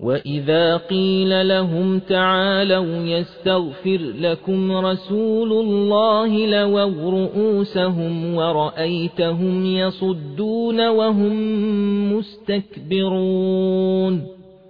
وَإِذَا قِيلَ لَهُمْ تَعَالَوْا يَسْتَغْفِرْ لَكُمْ رَسُولُ اللَّهِ لَوَوْا رُءُوسَهُمْ وَرَأَيْتَهُمْ يَصُدُّونَ وَهُمْ مُسْتَكْبِرُونَ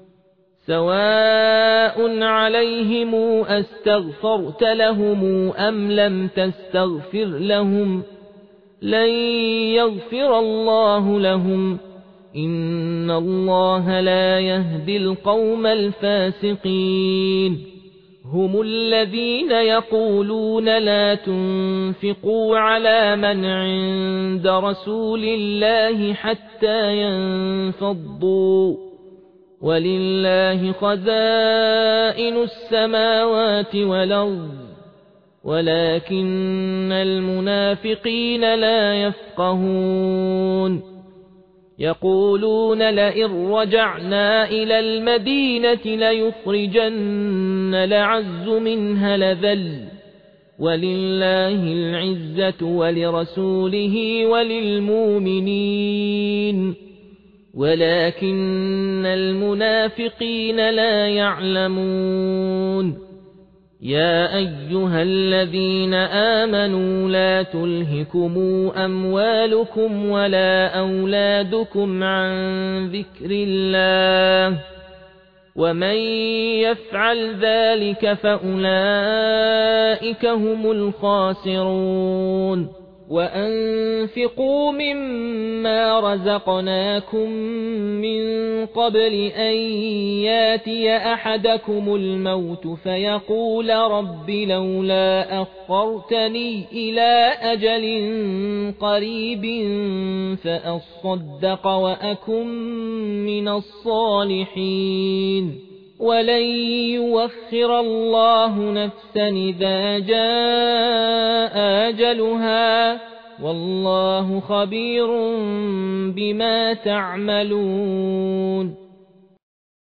سَوَاءٌ عَلَيْهِمْ أَسْتَغْفَرْتَ لَهُمْ أَمْ لَمْ تَسْتَغْفِرْ لَهُمْ لَن يَغْفِرَ اللَّهُ لَهُمْ إِنَّ اللَّهَ لَا يَهْدِي الْقَوْمَ الْفَاسِقِينَ هُمُ الَّذِينَ يَقُولُونَ لَا تُنفِقُوا عَلَى مَنْ عِندَ رَسُولِ اللَّهِ حَتَّى يَنفَضُّوا وَلِلَّهِ خَزَائِنُ السَّمَاوَاتِ وَالْأَرْضِ وَلَكِنَّ الْمُنَافِقِينَ لَا يَفْقَهُونَ يَقُولُونَ لَئِن رَّجَعْنَا إِلَى الْمَدِينَةِ لَيُخْرِجَنَّ الْأَعَزُّ مِنْهَا الْأَذَلَّ وَلِلَّهِ الْعِزَّةُ وَلِرَسُولِهِ وَلِلْمُؤْمِنِينَ وَلَكِنَّ الْمُنَافِقِينَ لَا يَعْلَمُونَ يَا أَيُّهَا الَّذِينَ آمَنُوا لَا تُلْهِكُمْ أَمْوَالُكُمْ وَلَا أَوْلَادُكُمْ عَن ذِكْرِ اللَّهِ وَمَن يَفْعَلْ ذَلِكَ فَأُولَئِكَ هُمُ الْخَاسِرُونَ وَأَنفِقُوا مِمَّا رَزَقْنَاكُم مِّن قَبْلِ أَن يَأْتِيَ أَحَدَكُمُ الْمَوْتُ فَيَقُولَ رَبِّ لَوْلَا أَخَّرْتَنِي إِلَىٰ أَجَلٍ قَرِيبٍ فَأَصَّدَّقَ وَأَكُن مِّنَ الصَّالِحِينَ وَلَن يُؤَخِّرَ اللَّهُ نَفْسًا إِذَا جَاءَ أَجَلُهَا وَاللَّهُ خَبِيرٌ بِمَا تَعْمَلُونَ